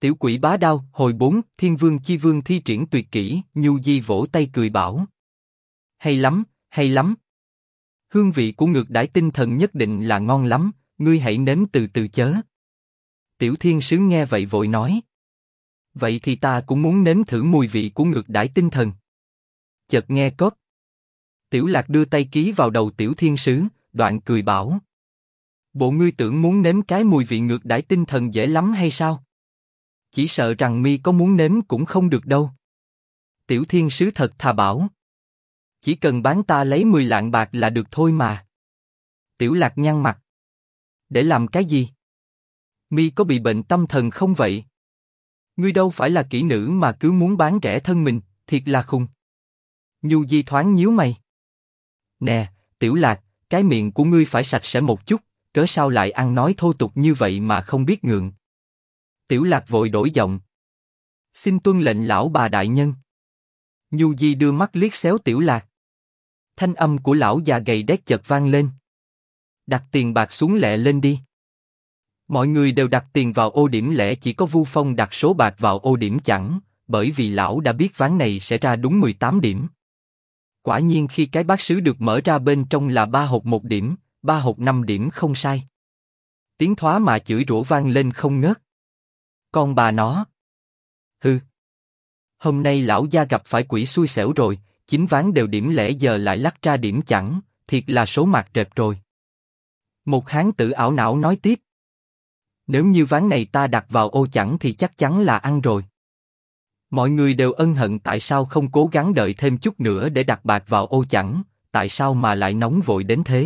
Tiểu quỷ bá đao, hồi 4, Thiên Vương Chi Vương thi triển tuyệt kỹ, Nhu Di vỗ tay cười bảo. Hay lắm, hay lắm. Hương vị của ngược đãi tinh thần nhất định là ngon lắm, ngươi hãy nếm từ từ chớ. Tiểu Thiên Sứ nghe vậy vội nói. Vậy thì ta cũng muốn nếm thử mùi vị của ngược đãi tinh thần. Chợt nghe cóp. Tiểu Lạc đưa tay ký vào đầu Tiểu Thiên Sứ, đoạn cười bảo. Bộ ngươi tưởng muốn nếm cái mùi vị ngược đãi tinh thần dễ lắm hay sao? Chỉ sợ rằng mi có muốn nếm cũng không được đâu. Tiểu Thiên Sứ thật thà bảo. Chỉ cần bán ta lấy 10 lạng bạc là được thôi mà. Tiểu Lạc nhăn mặt. Để làm cái gì? Mi có bị bệnh tâm thần không vậy? Ngươi đâu phải là kỹ nữ mà cứ muốn bán rẻ thân mình, thiệt là khùng. Nhu Di thoáng nhíu mày. Nè, Tiểu Lạc, cái miệng của ngươi phải sạch sẽ một chút, cớ sao lại ăn nói thô tục như vậy mà không biết ngượng. Tiểu Lạc vội đổi giọng. Xin tuân lệnh lão bà đại nhân. Nhu Di đưa mắt liếc xéo Tiểu Lạc. Thanh âm của lão già gầy đét chợt vang lên. Đặt tiền bạc xuống lẹ lên đi. Mọi người đều đặt tiền vào ô điểm lẻ, chỉ có Vu Phong đặt số bạc vào ô điểm chẵn, bởi vì lão đã biết ván này sẽ ra đúng 18 điểm. Quả nhiên khi cái bát sứ được mở ra bên trong là 3 hột 1 điểm, 3 hột 5 điểm không sai. Tiếng thoá mà chửi rủa vang lên không ngớt. Con bà nó. Hừ. Hôm nay lão gia gặp phải quỷ xui xẻo rồi, 9 ván đều điểm lẻ giờ lại lắc ra điểm chẵn, thiệt là số mạt rệp rồi. Một hán tử ảo não nói tiếp. Nếu như ván này ta đặt vào ô chẵn thì chắc chắn là ăn rồi. Mọi người đều ân hận tại sao không cố gắng đợi thêm chút nữa để đặt bạc vào ô chẵn, tại sao mà lại nóng vội đến thế.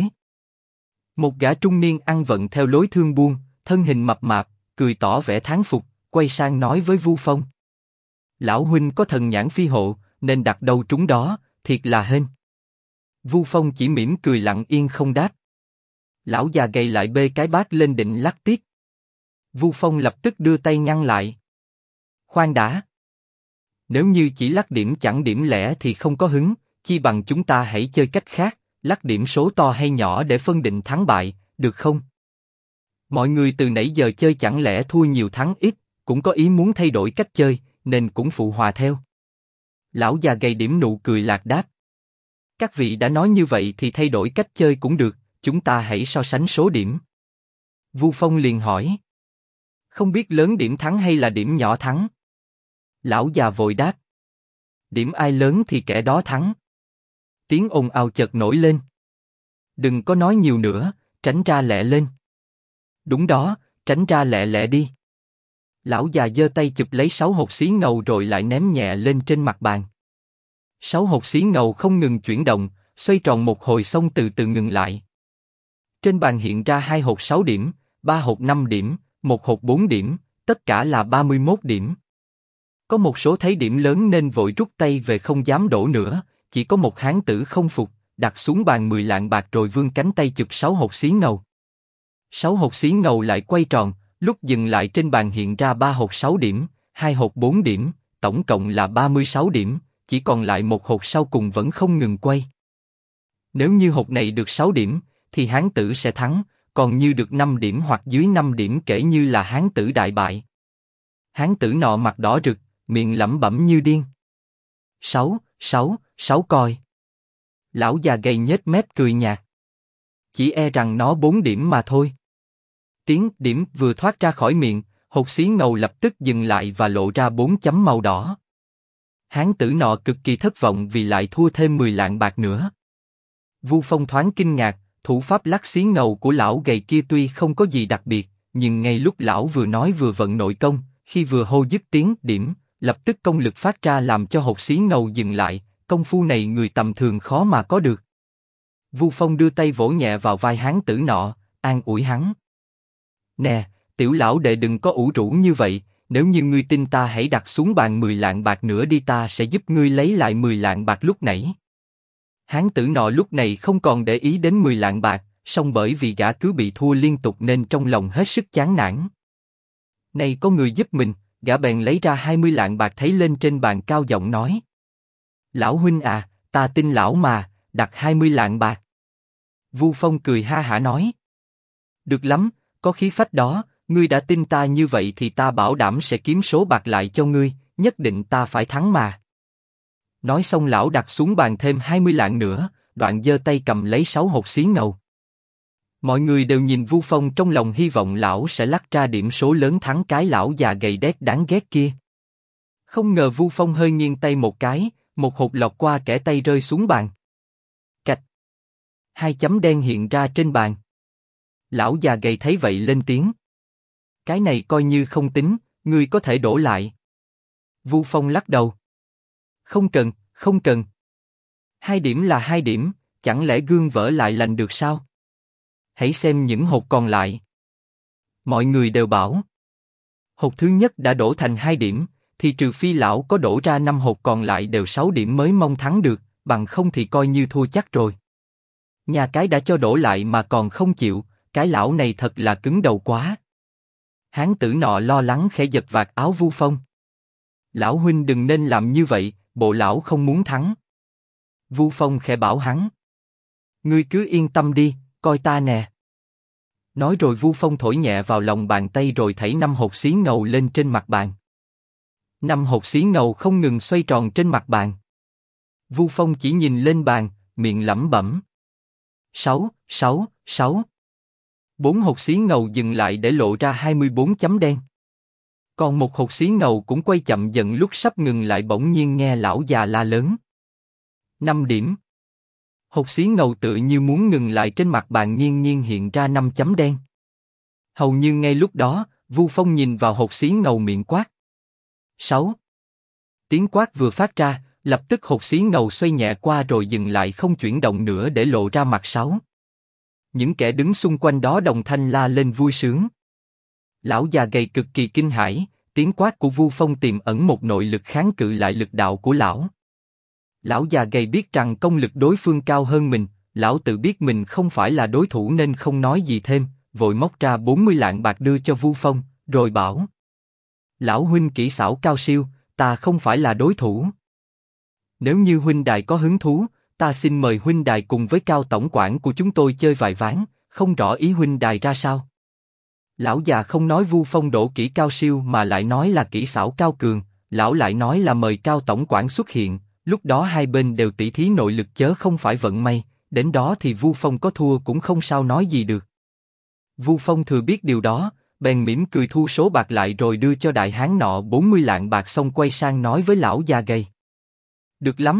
Một gã trung niên ăn vận theo lối thương buôn, thân hình mập mạp, cười tỏ vẻ thán phục, quay sang nói với Vu Phong. Lão huynh có thần nhãn phi hộ, nên đặt đâu trúng đó, thiệt là hên. Vu Phong chỉ mỉm cười lặng yên không đáp. Lão già gầy lại bê cái bát lên định lắc tiếp. Vu Phong lập tức đưa tay ngăn lại. Khoan đã. Nếu như chỉ lắc điểm chẳng điểm lẻ thì không có hứng, chi bằng chúng ta hãy chơi cách khác, lắc điểm số to hay nhỏ để phân định thắng bại, được không? Mọi người từ nãy giờ chơi chẳng lẽ thua nhiều thắng ít, cũng có ý muốn thay đổi cách chơi, nên cũng phụ hòa theo. Lão già gầy điểm nụ cười lạc đáp. Các vị đã nói như vậy thì thay đổi cách chơi cũng được, chúng ta hãy so sánh số điểm. Vu Phong liền hỏi. Không biết lớn điểm thắng hay là điểm nhỏ thắng? Lão già vội đáp. Điểm ai lớn thì kẻ đó thắng. Tiếng ồn ào chợt nổi lên. Đừng có nói nhiều nữa, tránh ra lẹ lên. Đúng đó, tránh ra lẹ lẹ đi. Lão già giơ tay chụp lấy 6 hột xí ngầu rồi lại ném nhẹ lên trên mặt bàn. 6 hột xí ngầu không ngừng chuyển động, xoay tròn một hồi xong từ từ ngừng lại. Trên bàn hiện ra 2 hột 6 điểm, 3 hột 5 điểm, 1 hột 4 điểm, tất cả là 31 điểm. Có một số thấy điểm lớn nên vội rút tay về không dám đổ nữa, chỉ có một hán tử không phục, đặt xuống bàn 10 lạng bạc rồi vươn cánh tay chụp 6 hột xí ngầu. 6 hột xí ngầu lại quay tròn, lúc dừng lại trên bàn hiện ra 3 hột 6 điểm, 2 hột 4 điểm, tổng cộng là 36 điểm, chỉ còn lại một hột sau cùng vẫn không ngừng quay. Nếu như hột này được 6 điểm, thì hán tử sẽ thắng, còn như được 5 điểm hoặc dưới 5 điểm kể như là hán tử đại bại. Hán tử nọ mặt đỏ rực, miệng lẩm bẩm như điên. 6, 6, 6 coi. Lão già gầy nhếch mép cười nhạt. Chỉ e rằng nó 4 điểm mà thôi. Tiếng điểm vừa thoát ra khỏi miệng, hột xí ngầu lập tức dừng lại và lộ ra 4 chấm màu đỏ. Hán tử nọ cực kỳ thất vọng vì lại thua thêm 10 lạng bạc nữa. Vu Phong thoáng kinh ngạc, thủ pháp lắc xí ngầu của lão gầy kia tuy không có gì đặc biệt, nhưng ngay lúc lão vừa nói vừa vận nội công, khi vừa hô dứt tiếng điểm, lập tức công lực phát ra làm cho hột xí ngầu dừng lại, công phu này người tầm thường khó mà có được. Vu Phong đưa tay vỗ nhẹ vào vai hán tử nọ, an ủi hắn. Nè, tiểu lão đệ đừng có ủ rũ như vậy, nếu như ngươi tin ta hãy đặt xuống bàn 10 lạng bạc nữa đi, ta sẽ giúp ngươi lấy lại 10 lạng bạc lúc nãy. Hán tử nọ lúc này không còn để ý đến 10 lạng bạc, song bởi vì gã cứ bị thua liên tục nên trong lòng hết sức chán nản. Này có người giúp mình, gã bèn lấy ra 20 lạng bạc thấy lên trên bàn cao giọng nói. Lão huynh à, ta tin lão mà, đặt 20 lạng bạc. Vu Phong cười ha hả nói. Được lắm, có khí phách đó, Ngươi đã tin ta như vậy thì ta bảo đảm sẽ kiếm số bạc lại cho ngươi, nhất định ta phải thắng mà. Nói xong lão đặt xuống bàn thêm 20 lạng nữa, đoạn giơ tay cầm lấy 6 hột xí ngầu. Mọi người đều nhìn Vu Phong trong lòng hy vọng lão sẽ lắc ra điểm số lớn thắng cái lão già gầy đét đáng ghét kia. Không ngờ Vu Phong hơi nghiêng tay một cái, một hột lọt qua kẽ tay rơi xuống bàn. Cạch. 2 chấm đen hiện ra trên bàn. Lão già gầy thấy vậy lên tiếng. Cái này coi như không tính, ngươi có thể đổ lại. Vu Phong lắc đầu. Không cần, không cần. 2 điểm là 2 điểm, chẳng lẽ gương vỡ lại lành được sao? Hãy xem những hột còn lại. Mọi người đều bảo. Hột thứ nhất đã đổ thành 2 điểm, thì trừ phi lão có đổ ra 5 hột còn lại đều 6 điểm mới mong thắng được, bằng không thì coi như thua chắc rồi. Nhà cái đã cho đổ lại mà còn không chịu, cái lão này thật là cứng đầu quá. Hán tử nọ lo lắng khẽ giật vạt áo Vu Phong. Lão huynh đừng nên làm như vậy, bộ lão không muốn thắng. Vu Phong khẽ bảo hắn. Ngươi cứ yên tâm đi, coi ta nè. Nói rồi Vu Phong thổi nhẹ vào lòng bàn tay rồi thảy 5 hột xí ngầu lên trên mặt bàn. 5 hột xí ngầu không ngừng xoay tròn trên mặt bàn. Vu Phong chỉ nhìn lên bàn, miệng lẩm bẩm. 6, 6, 6. 4 hột xí ngầu dừng lại để lộ ra 24 chấm đen. Còn một hột xí ngầu cũng quay chậm dần lúc sắp ngừng lại bỗng nhiên nghe lão già la lớn. 5 điểm. Hột xí ngầu tự như muốn ngừng lại trên mặt bàn nghiêng nghiêng hiện ra 5 chấm đen. Hầu như ngay lúc đó, Vu Phong nhìn vào hột xí ngầu miệng quát. 6. Tiếng quát vừa phát ra, lập tức hột xí ngầu xoay nhẹ qua rồi dừng lại không chuyển động nữa để lộ ra mặt 6. Những kẻ đứng xung quanh đó đồng thanh la lên vui sướng. Lão già gầy cực kỳ kinh hãi, tiếng quát của Vu Phong tiềm ẩn một nội lực kháng cự lại lực đạo của lão. Lão già gầy biết rằng công lực đối phương cao hơn mình, lão tự biết mình không phải là đối thủ nên không nói gì thêm, vội móc ra 40 lạng bạc đưa cho Vu Phong, rồi bảo: Lão huynh kỹ xảo cao siêu, ta không phải là đối thủ. Nếu như huynh đài có hứng thú, ta xin mời huynh đài cùng với Cao tổng quản của chúng tôi chơi vài ván, không rõ ý huynh đài ra sao. Lão già không nói Vu Phong đổ kỹ cao siêu mà lại nói là kỹ xảo cao cường, lão lại nói là mời Cao tổng quản xuất hiện, lúc đó hai bên đều tỉ thí nội lực chớ không phải vận may, đến đó thì Vu Phong có thua cũng không sao nói gì được. Vu Phong thừa biết điều đó, bèn mỉm cười thu số bạc lại rồi đưa cho đại hán nọ 40 lạng bạc xong quay sang nói với lão già gầy. Được lắm.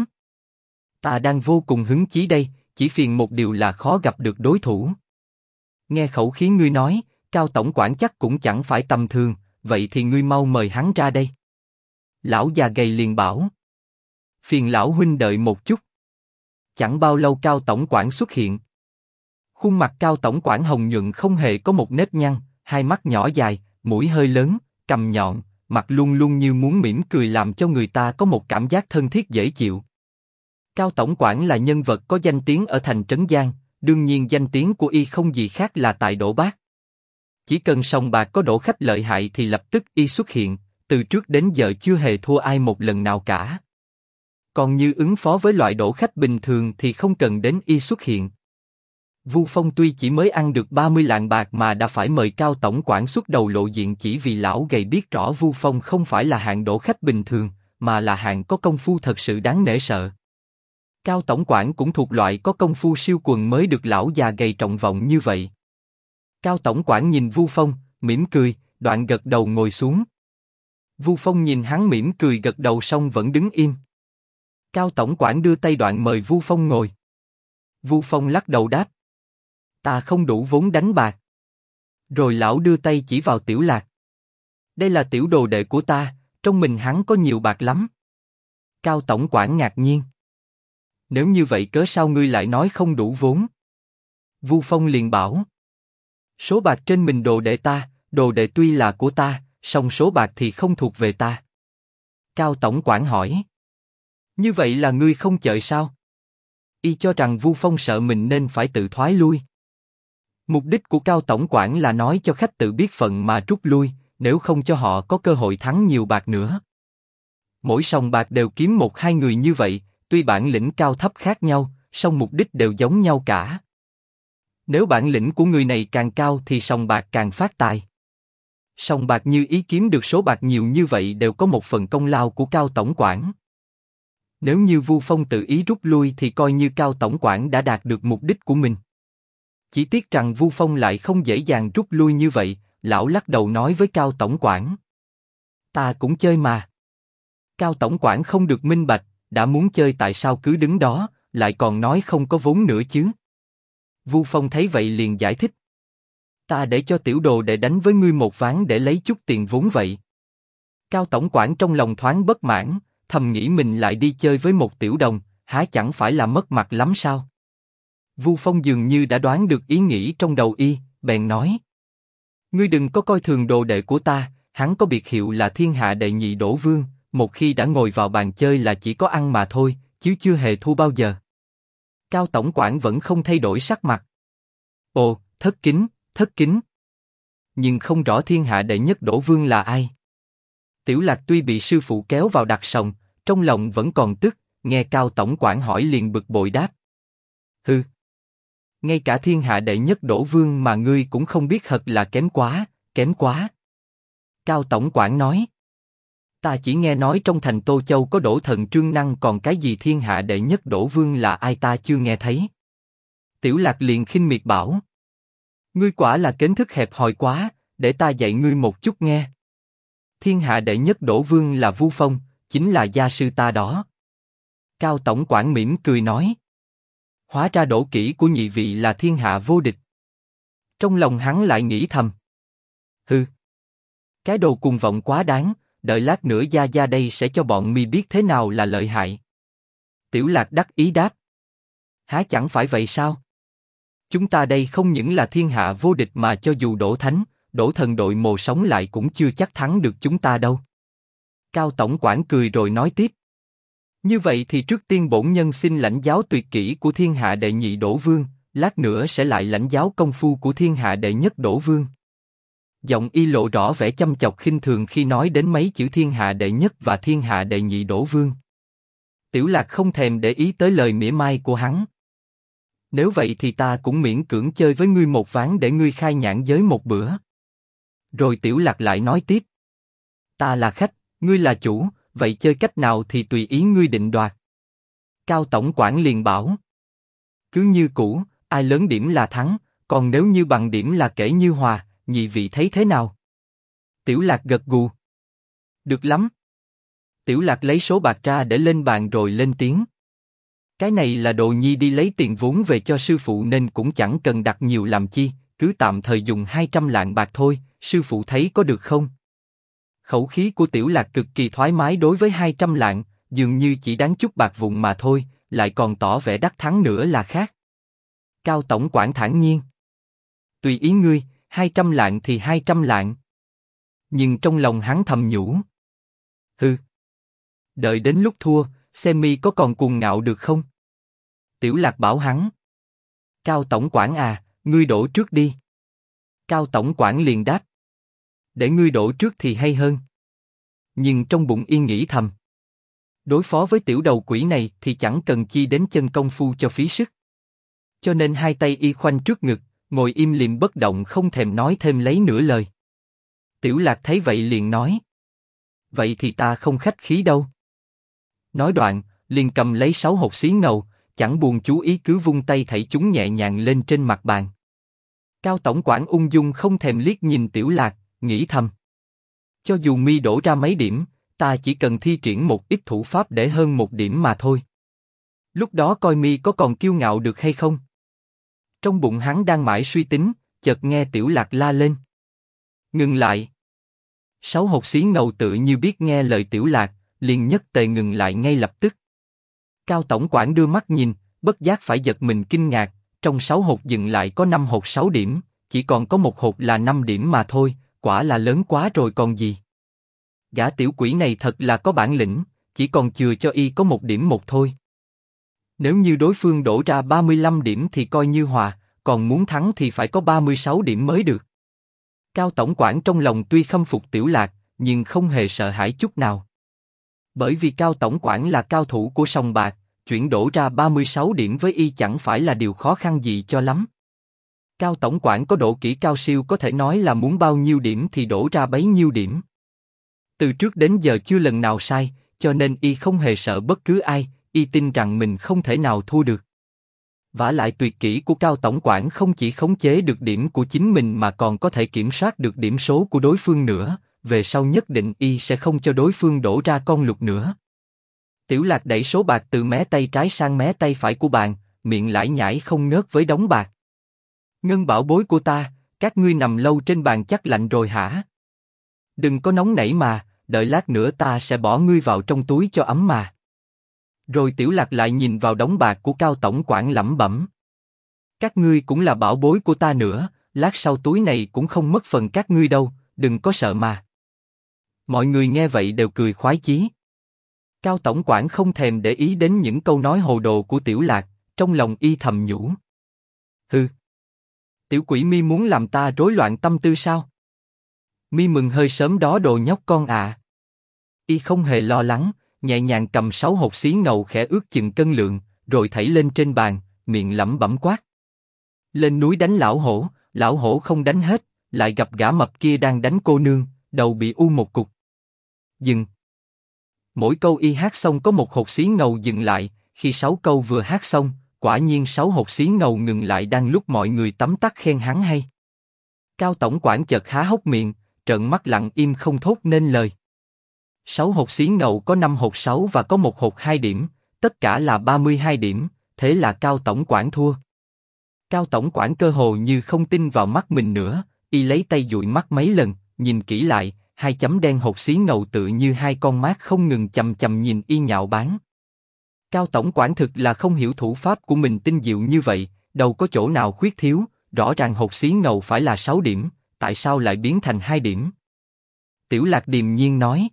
Ta đang vô cùng hứng chí đây, chỉ phiền một điều là khó gặp được đối thủ. Nghe khẩu khí ngươi nói, Cao tổng quản chắc cũng chẳng phải tầm thường, vậy thì ngươi mau mời hắn ra đây. Lão già gầy liền bảo. Phiền lão huynh đợi một chút. Chẳng bao lâu Cao tổng quản xuất hiện. Khuôn mặt Cao tổng quản hồng nhuận không hề có một nếp nhăn, hai mắt nhỏ dài, mũi hơi lớn, cằm nhọn, mặt luôn luôn như muốn mỉm cười làm cho người ta có một cảm giác thân thiết dễ chịu. Cao tổng quản là nhân vật có danh tiếng ở thành Trấn Giang, đương nhiên danh tiếng của y không gì khác là tài đổ bát. Chỉ cần sòng bạc có đổ khách lợi hại thì lập tức y xuất hiện, từ trước đến giờ chưa hề thua ai một lần nào cả. Còn như ứng phó với loại đổ khách bình thường thì không cần đến y xuất hiện. Vu Phong tuy chỉ mới ăn được 30 lạng bạc mà đã phải mời Cao tổng quản xuất đầu lộ diện chỉ vì lão gầy biết rõ Vu Phong không phải là hạng đổ khách bình thường, mà là hạng có công phu thật sự đáng nể sợ. Cao tổng quản cũng thuộc loại có công phu siêu quần mới được lão già gầy trọng vọng như vậy. Cao tổng quản nhìn Vu Phong, mỉm cười, đoạn gật đầu ngồi xuống. Vu Phong nhìn hắn mỉm cười gật đầu xong vẫn đứng im. Cao tổng quản đưa tay đoạn mời Vu Phong ngồi. Vu Phong lắc đầu đáp. Ta không đủ vốn đánh bạc. Rồi lão đưa tay chỉ vào Tiểu Lạc. Đây là tiểu đồ đệ của ta, trong mình hắn có nhiều bạc lắm. Cao tổng quản ngạc nhiên. Nếu như vậy cớ sao ngươi lại nói không đủ vốn? Vu Phong liền bảo. Số bạc trên mình đồ đệ tuy là của ta, song số bạc thì không thuộc về ta. Cao tổng quản hỏi. Như vậy là ngươi không chợi sao? Y cho rằng Vu Phong sợ mình nên phải tự thoái lui. Mục đích của Cao tổng quản là nói cho khách tự biết phận mà rút lui, nếu không cho họ có cơ hội thắng nhiều bạc nữa. Mỗi sòng bạc đều kiếm 1-2 người như vậy, tuy bản lĩnh cao thấp khác nhau, song mục đích đều giống nhau cả. Nếu bản lĩnh của người này càng cao thì sòng bạc càng phát tài. Sòng bạc Như Ý kiếm được số bạc nhiều như vậy đều có một phần công lao của Cao tổng quản. Nếu như Vu Phong tự ý rút lui thì coi như Cao tổng quản đã đạt được mục đích của mình. Chỉ tiếc rằng Vu Phong lại không dễ dàng rút lui như vậy, lão lắc đầu nói với Cao tổng quản. Ta cũng chơi mà. Cao tổng quản không được minh bạch, đã muốn chơi tại sao cứ đứng đó, lại còn nói không có vốn nữa chứ. Vu Phong thấy vậy liền giải thích. Ta để cho tiểu đồ đệ đánh với ngươi một ván để lấy chút tiền vốn vậy. Cao tổng quản trong lòng thoáng bất mãn, thầm nghĩ mình lại đi chơi với một tiểu đồng, há chẳng phải là mất mặt lắm sao? Vu Phong dường như đã đoán được ý nghĩ trong đầu y, bèn nói. Ngươi đừng có coi thường đồ đệ của ta, hắn có biệt hiệu là thiên hạ đệ nhị đổ vương, một khi đã ngồi vào bàn chơi là chỉ có ăn mà thôi, chứ chưa hề thua bao giờ. Cao tổng quản vẫn không thay đổi sắc mặt. Ồ, thất kính, thất kính. Nhưng không rõ thiên hạ đệ nhất đổ vương là ai. Tiểu Lạc tuy bị sư phụ kéo vào đặt sòng, trong lòng vẫn còn tức, nghe Cao tổng quản hỏi liền bực bội đáp. Hừ. Ngay cả thiên hạ đệ nhất đổ vương mà ngươi cũng không biết thật là kém quá, kém quá. Cao tổng quản nói. Ta chỉ nghe nói trong thành Tô Châu có đổ thần Trương Năng, còn cái gì thiên hạ đệ nhất đổ vương là ai ta chưa nghe thấy. Tiểu Lạc liền khinh miệt bảo. Ngươi quả là kiến thức hẹp hòi quá, để ta dạy ngươi một chút nghe. Thiên hạ đệ nhất đổ vương là Vu Phong, chính là gia sư ta đó. Cao tổng quản mỉm cười nói. Hóa ra đổ kỹ của nhị vị là thiên hạ vô địch. Trong lòng hắn lại nghĩ thầm. Hừ. Cái đồ cuồng vọng quá đáng, đợi lát nữa gia gia đây sẽ cho bọn mi biết thế nào là lợi hại. Tiểu Lạc đắc ý đáp. Há chẳng phải vậy sao? Chúng ta đây không những là thiên hạ vô địch mà cho dù đổ thánh, đổ thần đội mồ sống lại cũng chưa chắc thắng được chúng ta đâu. Cao tổng quản cười rồi nói tiếp. Như vậy thì trước tiên bổn nhân xin lãnh giáo tuyệt kỹ của thiên hạ đệ nhị đổ vương, lát nữa sẽ lại lãnh giáo công phu của thiên hạ đệ nhất đổ vương. Giọng y lộ rõ vẻ chăm chọc khinh thường khi nói đến mấy chữ thiên hạ đệ nhất và thiên hạ đệ nhị đổ vương. Tiểu Lạc không thèm để ý tới lời mỉa mai của hắn. Nếu vậy thì ta cũng miễn cưỡng chơi với ngươi một ván để ngươi khai nhãn giới một bữa. Rồi Tiểu Lạc lại nói tiếp. Ta là khách, ngươi là chủ, vậy chơi cách nào thì tùy ý ngươi định đoạt. Cao tổng quản liền bảo. Cứ như cũ, ai lớn điểm là thắng, còn nếu như bằng điểm là kể như hòa, nhị vị thấy thế nào? Tiểu Lạc gật gù. Được lắm. Tiểu Lạc lấy số bạc ra để lên bàn rồi lên tiếng. Cái này là đồ nhi đi lấy tiền vốn về cho sư phụ nên cũng chẳng cần đặt nhiều làm chi, cứ tạm thời dùng 200 lạng bạc thôi, sư phụ thấy có được không? Khẩu khí của Tiểu Lạc cực kỳ thoải mái đối với 200 lạng, dường như chỉ đáng chút bạc vụn mà thôi, lại còn tỏ vẻ đắc thắng nữa là khác. Cao tổng quản thản nhiên. Tùy ý ngươi, 200 lạng thì 200 lạng. Nhưng trong lòng hắn thầm nhủ. Hừ. Đợi đến lúc thua, xem mi có còn cuồng ngạo được không? Tiểu Lạc bảo hắn. Cao tổng quản à, ngươi đổ trước đi. Cao tổng quản liền đáp. Để ngươi đổ trước thì hay hơn. Nhưng trong bụng yên nghĩ thầm. Đối phó với tiểu đầu quỷ này thì chẳng cần chi đến chân công phu cho phí sức. Cho nên hai tay y khoanh trước ngực, ngồi im lìm bất động không thèm nói thêm lấy nửa lời. Tiểu Lạc thấy vậy liền nói. Vậy thì ta không khách khí đâu. Nói đoạn, liền cầm lấy 6 hột xí ngầu, chẳng buồn chú ý cứ vung tay thảy chúng nhẹ nhàng lên trên mặt bàn. Cao tổng quản ung dung không thèm liếc nhìn Tiểu Lạc, nghĩ thầm. Cho dù mi đổ ra mấy điểm, ta chỉ cần thi triển một ít thủ pháp để hơn 1 điểm mà thôi. Lúc đó coi mi có còn kiêu ngạo được hay không? Trong bụng hắn đang mãi suy tính, chợt nghe Tiểu Lạc la lên. Ngừng lại. 6 hột xí ngầu tự như biết nghe lời Tiểu Lạc, liền nhất tề ngừng lại ngay lập tức. Cao tổng quản đưa mắt nhìn, bất giác phải giật mình kinh ngạc, trong 6 hột dừng lại có 5 hột 6 điểm, chỉ còn có một hột là 5 điểm mà thôi, quả là lớn quá rồi còn gì. Gã tiểu quỷ này thật là có bản lĩnh, chỉ còn chừa cho y có 1 điểm một thôi. Nếu như đối phương đổ ra 35 điểm thì coi như hòa, còn muốn thắng thì phải có 36 điểm mới được. Cao tổng quản trong lòng tuy khâm phục Tiểu Lạc, nhưng không hề sợ hãi chút nào. Bởi vì Cao tổng quản là cao thủ của sòng bạc, chuyển đổ ra 36 điểm với y chẳng phải là điều khó khăn gì cho lắm. Cao tổng quản có độ kỹ cao siêu, có thể nói là muốn bao nhiêu điểm thì đổ ra bấy nhiêu điểm. Từ trước đến giờ chưa lần nào sai, cho nên y không hề sợ bất cứ ai, y tin rằng mình không thể nào thua được. Vả lại tuyệt kỹ của Cao tổng quản không chỉ khống chế được điểm của chính mình mà còn có thể kiểm soát được điểm số của đối phương nữa, về sau nhất định y sẽ không cho đối phương đổ ra con lục nữa. Tiểu Lạc đẩy số bạc từ mé tay trái sang mé tay phải của bàn, miệng lải nhải không ngớt với đống bạc. Ngân bảo bối của ta, các ngươi nằm lâu trên bàn chắc lạnh rồi hả? Đừng có nóng nảy mà, đợi lát nữa ta sẽ bỏ ngươi vào trong túi cho ấm mà. Rồi Tiểu Lạc lại nhìn vào đống bạc của Cao tổng quản lẩm bẩm. Các ngươi cũng là bảo bối của ta nữa, lát sau túi này cũng không mất phần các ngươi đâu, đừng có sợ mà. Mọi người nghe vậy đều cười khoái chí. Cao tổng quản không thèm để ý đến những câu nói hồ đồ của Tiểu Lạc, trong lòng y thầm nhủ. Hừ. Tiểu quỷ mi muốn làm ta rối loạn tâm tư sao? Mi mừng hơi sớm đó đồ nhóc con à. Y không hề lo lắng, nhẹ nhàng cầm 6 hột xí ngầu khẽ ước chừng cân lượng, rồi thảy lên trên bàn, miệng lẩm bẩm quát. Lên núi đánh lão hổ không đánh hết, lại gặp gã mập kia đang đánh cô nương, đầu bị u một cục. Dừng. Mỗi câu y hát xong có một hột xí ngầu dừng lại, khi 6 câu vừa hát xong, quả nhiên 6 hột xí ngầu ngừng lại đang lúc mọi người tấm tắc khen hắn hay. Cao tổng quản chợt há hốc miệng, trợn mắt lặng im không thốt nên lời. 6 hột xí ngầu có 5 hột 6 và có một hột 2 điểm, tất cả là 32 điểm, thế là Cao tổng quản thua. Cao tổng quản cơ hồ như không tin vào mắt mình nữa, y lấy tay dụi mắt mấy lần, nhìn kỹ lại, 2 chấm đen hột xí ngầu tự như 2 con mắt không ngừng chằm chằm nhìn y nhạo báng. Cao tổng quản thực là không hiểu thủ pháp của mình tinh diệu như vậy, đâu có chỗ nào khuyết thiếu, rõ ràng hột xí ngầu phải là 6 điểm, tại sao lại biến thành 2 điểm? Tiểu Lạc điềm nhiên nói.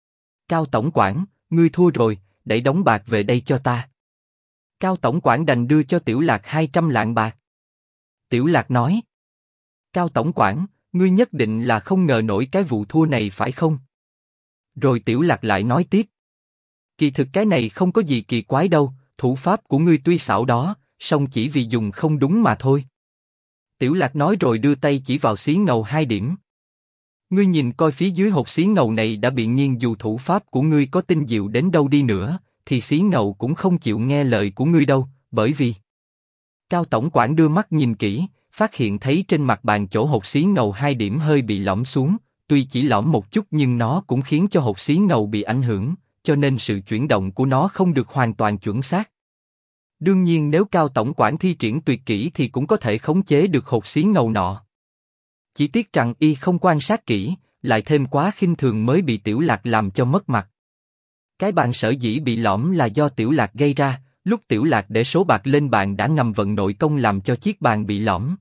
Cao tổng quản, ngươi thua rồi, đẩy đống bạc về đây cho ta. Cao tổng quản đành đưa cho Tiểu Lạc 200 lạng bạc. Tiểu Lạc nói. Cao tổng quản, ngươi nhất định là không ngờ nổi cái vụ thua này phải không? Rồi Tiểu Lạc lại nói tiếp. Kỳ thực cái này không có gì kỳ quái đâu, thủ pháp của ngươi tuy xảo đó, song chỉ vì dùng không đúng mà thôi. Tiểu Lạc nói rồi đưa tay chỉ vào xí ngầu 2 điểm. Ngươi nhìn coi phía dưới hột xí ngầu này đã bị nghiêng, dù thủ pháp của ngươi có tinh diệu đến đâu đi nữa, thì xí ngầu cũng không chịu nghe lời của ngươi đâu, bởi vì... Cao tổng quản đưa mắt nhìn kỹ, phát hiện thấy trên mặt bàn chỗ hột xí ngầu 2 điểm hơi bị lõm xuống, tuy chỉ lõm một chút nhưng nó cũng khiến cho hột xí ngầu bị ảnh hưởng, cho nên sự chuyển động của nó không được hoàn toàn chuẩn xác. Đương nhiên nếu Cao tổng quản thi triển tuyệt kỹ thì cũng có thể khống chế được hột xí ngầu nọ. Chỉ tiếc rằng y không quan sát kỹ, lại thêm quá khinh thường mới bị Tiểu Lạc làm cho mất mặt. Cái bàn sở dĩ bị lõm là do Tiểu Lạc gây ra, lúc Tiểu Lạc để số bạc lên bàn đã ngầm vận nội công làm cho chiếc bàn bị lõm.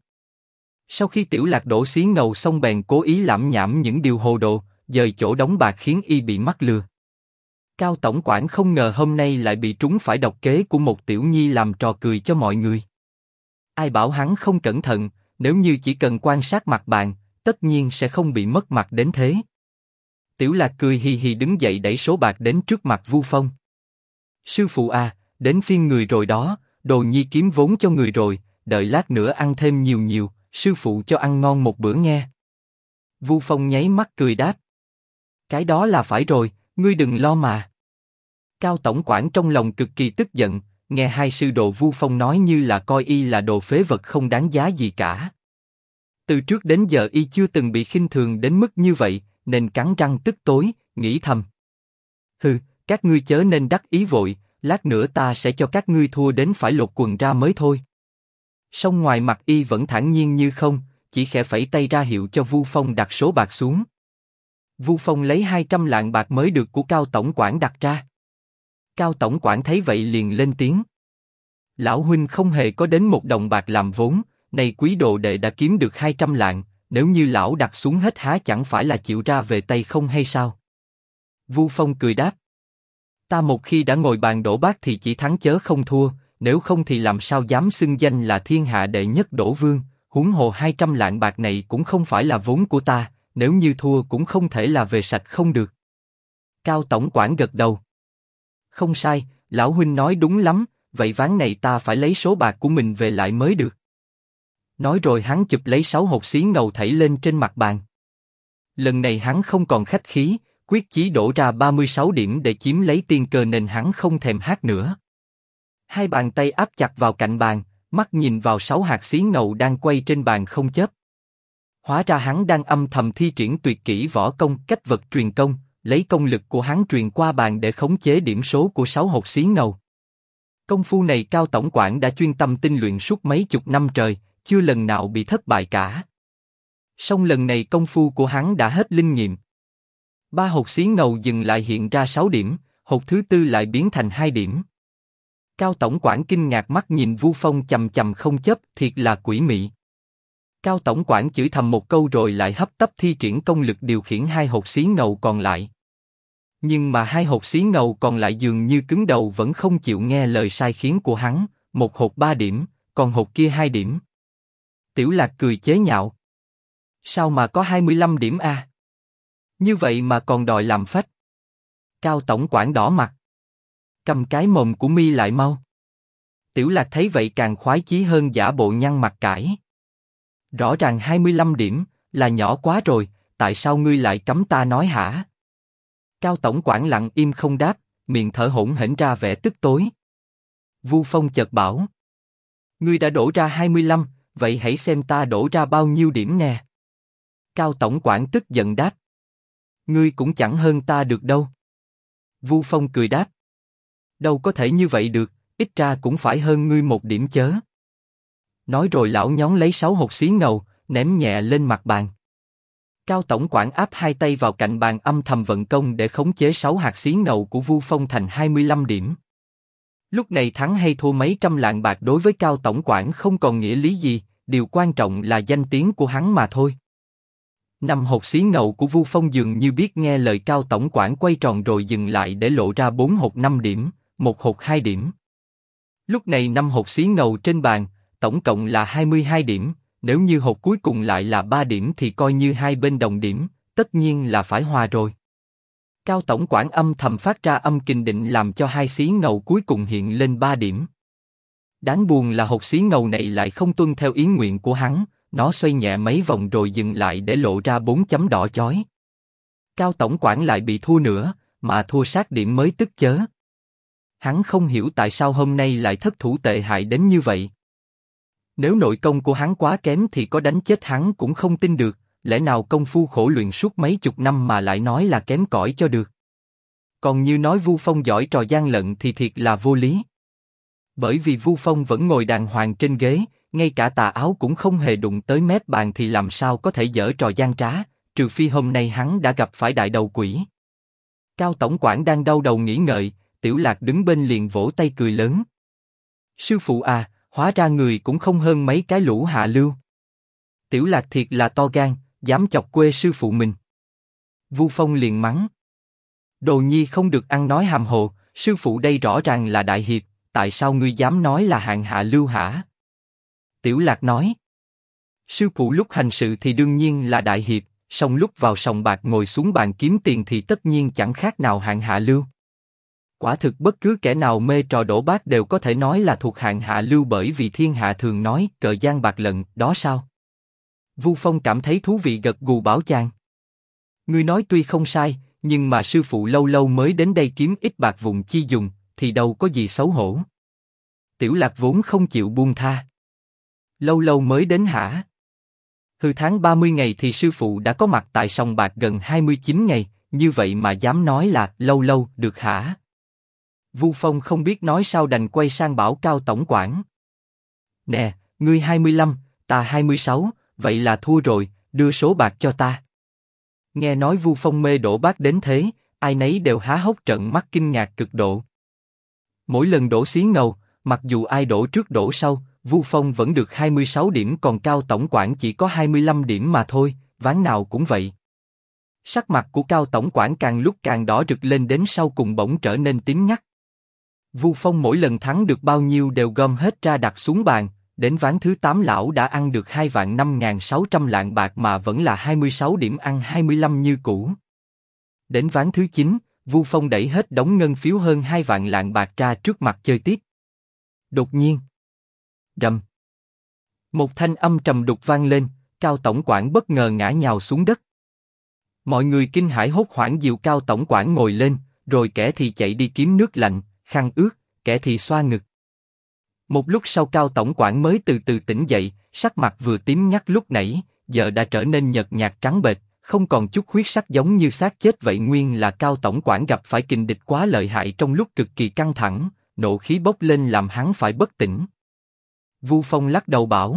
Sau khi Tiểu Lạc đổ xí ngầu xong bèn cố ý lảm nhảm những điều hồ đồ, dời chỗ đóng bạc khiến y bị mắc lừa. Cao tổng quản không ngờ hôm nay lại bị trúng phải độc kế của một tiểu nhi làm trò cười cho mọi người. Ai bảo hắn không cẩn thận, nếu như chỉ cần quan sát mặt bàn, tất nhiên sẽ không bị mất mặt đến thế. Tiểu Lạc cười hì hì đứng dậy đẩy số bạc đến trước mặt Vu Phong. Sư phụ à, đến phiên người rồi đó, đồ nhi kiếm vốn cho người rồi, đợi lát nữa ăn thêm nhiều nhiều, sư phụ cho ăn ngon một bữa nghe. Vu Phong nháy mắt cười đáp. Cái đó là phải rồi, ngươi đừng lo mà. Cao tổng quản trong lòng cực kỳ tức giận, nghe hai sư đồ Vu Phong nói như là coi y là đồ phế vật không đáng giá gì cả. Từ trước đến giờ y chưa từng bị khinh thường đến mức như vậy, nên cắn răng tức tối, nghĩ thầm. Hừ, các ngươi chớ nên đắc ý vội, lát nữa ta sẽ cho các ngươi thua đến phải lột quần ra mới thôi. Song ngoài mặt y vẫn thản nhiên như không, chỉ khẽ phẩy tay ra hiệu cho Vu Phong đặt số bạc xuống. Vu Phong lấy 200 lạng bạc mới được của Cao tổng quản đặt ra. Cao tổng quản thấy vậy liền lên tiếng. Lão huynh không hề có đến một đồng bạc làm vốn, này quý đồ đệ đã kiếm được 200 lạng, nếu như lão đặt xuống hết há chẳng phải là chịu ra về tay không hay sao? Vu Phong cười đáp. Ta một khi đã ngồi bàn đổ bát thì chỉ thắng chớ không thua, nếu không thì làm sao dám xưng danh là thiên hạ đệ nhất đổ vương, huống hồ 200 lạng bạc này cũng không phải là vốn của ta, nếu như thua cũng không thể là về sạch không được. Cao tổng quản gật đầu. Không sai, lão huynh nói đúng lắm, vậy ván này ta phải lấy số bạc của mình về lại mới được. Nói rồi hắn chụp lấy 6 hột xí ngầu thảy lên trên mặt bàn. Lần này hắn không còn khách khí, quyết chí đổ ra 36 điểm để chiếm lấy tiên cơ nên hắn không thèm hát nữa. Hai bàn tay áp chặt vào cạnh bàn, mắt nhìn vào 6 hạt xí ngầu đang quay trên bàn không chớp. Hóa ra hắn đang âm thầm thi triển tuyệt kỹ võ công cách vật truyền công, lấy công lực của hắn truyền qua bàn để khống chế điểm số của 6 hột xí ngầu. Công phu này Cao tổng quản đã chuyên tâm tinh luyện suốt mấy chục năm trời, chưa lần nào bị thất bại cả. Song lần này công phu của hắn đã hết linh nghiệm. 3 hột xí ngầu dừng lại hiện ra 6 điểm, hột thứ tư lại biến thành 2 điểm. Cao tổng quản kinh ngạc mắt nhìn Vu Phong chằm chằm không chớp, thiệt là quỷ mị. Cao tổng quản chửi thầm một câu rồi lại hấp tấp thi triển công lực điều khiển 2 hột xí ngầu còn lại. Nhưng mà 2 hột xí ngầu còn lại dường như cứng đầu vẫn không chịu nghe lời sai khiến của hắn, một hột 3 điểm, còn hột kia 2 điểm. Tiểu Lạc cười chế nhạo. Sao mà có 25 điểm a? Như vậy mà còn đòi làm phách. Cao tổng quản đỏ mặt. Cầm cái mồm của mi lại mau. Tiểu Lạc thấy vậy càng khoái chí hơn giả bộ nhăn mặt cãi. Rõ ràng 25 điểm, là nhỏ quá rồi, tại sao ngươi lại cấm ta nói hả? Cao tổng quản lặng im không đáp, miệng thở hổn hển ra vẻ tức tối. Vu Phong chợt bảo. Ngươi đã đổ ra 25, vậy hãy xem ta đổ ra bao nhiêu điểm nè. Cao tổng quản tức giận đáp. Ngươi cũng chẳng hơn ta được đâu. Vu Phong cười đáp. Đâu có thể như vậy được, ít ra cũng phải hơn ngươi 1 điểm chớ. Nói rồi lão nhón lấy 6 hột xí ngầu, ném nhẹ lên mặt bàn. Cao tổng quản áp 2 tay vào cạnh bàn âm thầm vận công để khống chế 6 hạt xí ngầu của Vu Phong thành 25 điểm. Lúc này thắng hay thua mấy trăm lạng bạc đối với Cao tổng quản không còn nghĩa lý gì, điều quan trọng là danh tiếng của hắn mà thôi. 5 hột xí ngầu của Vu Phong dường như biết nghe lời Cao tổng quản quay tròn rồi dừng lại để lộ ra 4 hột 5 điểm, 1 hột 2 điểm. Lúc này 5 hột xí ngầu trên bàn, tổng cộng là 22 điểm, nếu như hột cuối cùng lại là 3 điểm thì coi như hai bên đồng điểm, tất nhiên là phải hòa rồi. Cao tổng quản âm thầm phát ra âm kình định làm cho 2 xí ngầu cuối cùng hiện lên 3 điểm. Đáng buồn là hột xí ngầu này lại không tuân theo ý nguyện của hắn, nó xoay nhẹ mấy vòng rồi dừng lại để lộ ra 4 chấm đỏ chói. Cao tổng quản lại bị thua nữa, mà thua sát điểm mới tức chớ. Hắn không hiểu tại sao hôm nay lại thất thủ tệ hại đến như vậy. Nếu nội công của hắn quá kém thì có đánh chết hắn cũng không tin được, lẽ nào công phu khổ luyện suốt mấy chục năm mà lại nói là kém cỏi cho được. Còn như nói Vu Phong giỏi trò gian lận thì thiệt là vô lý. Bởi vì Vu Phong vẫn ngồi đàng hoàng trên ghế, ngay cả tà áo cũng không hề đụng tới mép bàn thì làm sao có thể giở trò gian trá, trừ phi hôm nay hắn đã gặp phải đại đầu quỷ. Cao tổng quản đang đau đầu nghĩ ngợi, Tiểu Lạc đứng bên liền vỗ tay cười lớn. Sư phụ à, hóa ra người cũng không hơn mấy cái lũ hạ lưu. Tiểu Lạc thiệt là to gan, dám chọc quê sư phụ mình. Vu Phong liền mắng. Đồ nhi không được ăn nói hàm hồ, sư phụ đây rõ ràng là đại hiệp, tại sao ngươi dám nói là hạng hạ lưu hả? Tiểu Lạc nói. Sư phụ lúc hành sự thì đương nhiên là đại hiệp, song lúc vào sòng bạc ngồi xuống bàn kiếm tiền thì tất nhiên chẳng khác nào hạng hạ lưu. Quả thực bất cứ kẻ nào mê trò đổ bát đều có thể nói là thuộc hạng hạ lưu bởi vì thiên hạ thường nói cờ gian bạc lận, đó sao? Vu Phong cảm thấy thú vị gật gù bảo chàng. Ngươi nói tuy không sai, nhưng mà sư phụ lâu lâu mới đến đây kiếm ít bạc vụn chi dùng, thì đâu có gì xấu hổ. Tiểu Lạc vốn không chịu buông tha. Lâu lâu mới đến hả? Hư tháng 30 ngày thì sư phụ đã có mặt tại sòng bạc gần 29 ngày, như vậy mà dám nói là lâu lâu được hả? Vu Phong không biết nói sao đành quay sang bảo Cao tổng quản. Nè, ngươi 25, ta 26, vậy là thua rồi, đưa số bạc cho ta. Nghe nói Vu Phong mê đổ bát đến thế, ai nấy đều há hốc trợn mắt kinh ngạc cực độ. Mỗi lần đổ xí ngầu, mặc dù ai đổ trước đổ sau, Vu Phong vẫn được 26 điểm còn Cao tổng quản chỉ có 25 điểm mà thôi, ván nào cũng vậy. Sắc mặt của Cao tổng quản càng lúc càng đỏ rực lên đến sau cùng bỗng trở nên tím ngắt. Vu Phong mỗi lần thắng được bao nhiêu đều gom hết ra đặt xuống bàn, đến ván thứ 8 lão đã ăn được 2.5.600 lạng bạc mà vẫn là 26 điểm ăn 25 như cũ. Đến ván thứ 9, Vu Phong đẩy hết đống ngân phiếu hơn 2 vạn lạng bạc ra trước mặt chơi tiếp. Đột nhiên, rầm, Một thanh âm trầm đục vang lên, Cao tổng quản bất ngờ ngã nhào xuống đất. Mọi người kinh hãi hốt hoảng dìu Cao tổng quản ngồi lên, rồi kẻ thì chạy đi kiếm nước lạnh, khăn ướt, kẻ thì xoa ngực. Một lúc sau Cao tổng quản mới từ từ tỉnh dậy, sắc mặt vừa tím ngắt lúc nãy, giờ đã trở nên nhợt nhạt trắng bệch, không còn chút huyết sắc giống như xác chết vậy. Nguyên là Cao tổng quản gặp phải kình địch quá lợi hại trong lúc cực kỳ căng thẳng, nộ khí bốc lên làm hắn phải bất tỉnh. Vu Phong lắc đầu bảo: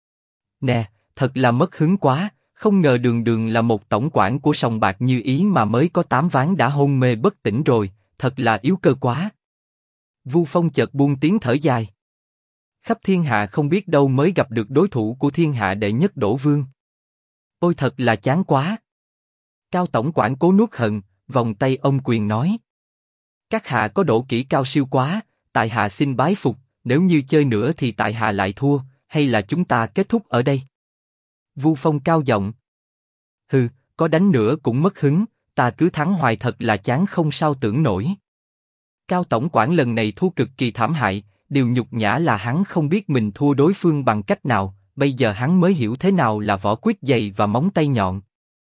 Nè, thật là mất hứng quá, không ngờ đường đường là một tổng quản của sòng bạc như Ý mà mới có 8 ván đã hôn mê bất tỉnh rồi, thật là yếu cơ quá. Vu Phong chợt buông tiếng thở dài. Khắp thiên hạ không biết đâu mới gặp được đối thủ của thiên hạ đệ nhất Đỗ Vương. Ôi thật là chán quá. Cao tổng quản cố nuốt hận, vòng tay ôm quyền nói: Các hạ có độ kỹ cao siêu quá, tại hạ xin bái phục, nếu như chơi nữa thì tại hạ lại thua, hay là chúng ta kết thúc ở đây? Vu Phong cao giọng: Hừ, có đánh nữa cũng mất hứng, ta cứ thắng hoài thật là chán không sao tưởng nổi. Cao tổng quản lần này thua cực kỳ thảm hại, điều nhục nhã là hắn không biết mình thua đối phương bằng cách nào, bây giờ hắn mới hiểu thế nào là võ quyết dày và móng tay nhọn.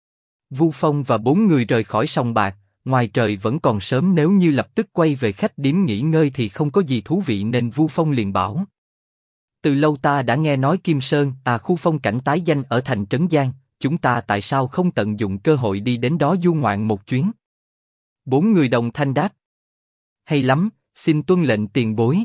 Vu Phong và 4 người rời khỏi sòng bạc, ngoài trời vẫn còn sớm, nếu như lập tức quay về khách điếm nghỉ ngơi thì không có gì thú vị, nên Vu Phong liền bảo: Từ lâu ta đã nghe nói Kim Sơn, khu phong cảnh tái danh ở thành Trấn Giang, chúng ta tại sao không tận dụng cơ hội đi đến đó du ngoạn một chuyến? 4 người đồng thanh đáp: Hay lắm, xin tuân lệnh tiền bối.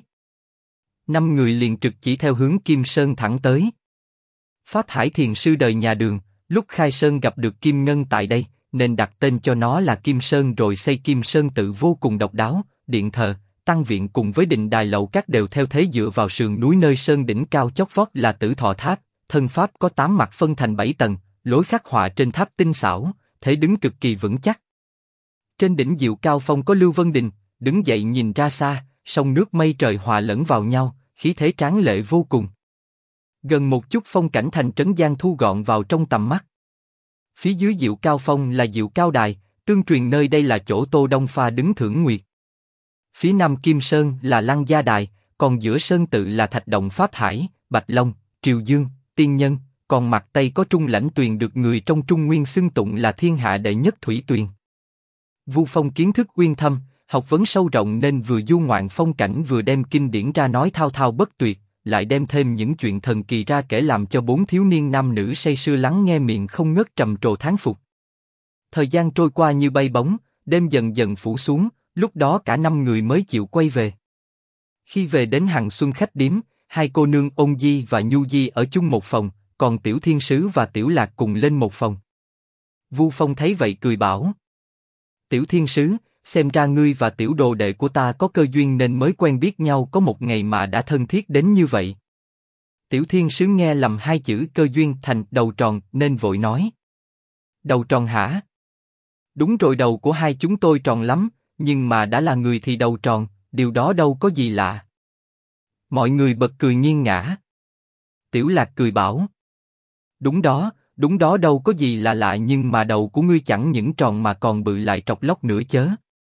5 người liền trực chỉ theo hướng Kim Sơn thẳng tới. Pháp Hải Thiền sư đời nhà Đường, lúc khai sơn gặp được Kim Ngân tại đây, nên đặt tên cho nó là Kim Sơn, rồi xây Kim Sơn tự vô cùng độc đáo, điện thờ, tăng viện cùng với đình đài lầu các đều theo thế dựa vào sườn núi nơi sơn đỉnh cao chót vót là Tử Thọ Tháp. Thân pháp có 8 mặt phân thành 7 tầng, lối khắc họa trên tháp tinh xảo, thế đứng cực kỳ vững chắc. Trên đỉnh diệu cao phong có Lưu Vân Đình, đứng dậy nhìn ra xa, sông nước mây trời hòa lẫn vào nhau, khí thế tráng lệ vô cùng. Gần một chút phong cảnh thành Trấn Giang thu gọn vào trong tầm mắt. Phía dưới diệu cao phong là diệu cao đài, tương truyền nơi đây là chỗ Tô Đông Pha đứng thưởng nguyệt. Phía nam Kim Sơn là Lăng Gia Đài, còn giữa sơn tự là Thạch Động Pháp Hải, Bạch Long, Triều Dương, Tiên Nhân, còn mặt tây có Trung Lãnh Tuyền được người trong Trung Nguyên xưng tụng là thiên hạ đệ nhất thủy tuyền. Vu Phong kiến thức uyên thâm, học vấn sâu rộng nên vừa du ngoạn phong cảnh vừa đem kinh điển ra nói thao thao bất tuyệt, lại đem thêm những chuyện thần kỳ ra kể làm cho 4 thiếu niên nam nữ say sưa lắng nghe miệng không ngớt trầm trồ thán phục. Thời gian trôi qua như bay bóng, đêm dần dần phủ xuống, lúc đó cả 5 người mới chịu quay về. Khi về đến Hằng Xuân khách điếm, 2 cô nương Ôn Di và Nhu Di ở chung một phòng, còn Tiểu Thiên Sứ và Tiểu Lạc cùng lên một phòng. Vu Phong thấy vậy cười bảo: Tiểu Thiên Sứ, xem ra ngươi và tiểu đồ đệ của ta có cơ duyên nên mới quen biết nhau có một ngày mà đã thân thiết đến như vậy. Tiểu Thiên Sứ nghe lầm 2 chữ cơ duyên thành đầu tròn nên vội nói: Đầu tròn hả? Đúng rồi, đầu của hai chúng tôi tròn lắm, nhưng mà đã là người thì đầu tròn, điều đó đâu có gì lạ. Mọi người bật cười nghiêng ngã. Tiểu Lạc cười bảo: Đúng đó đâu có gì là lạ, nhưng mà đầu của ngươi chẳng những tròn mà còn bự lại trọc lóc nữa chớ.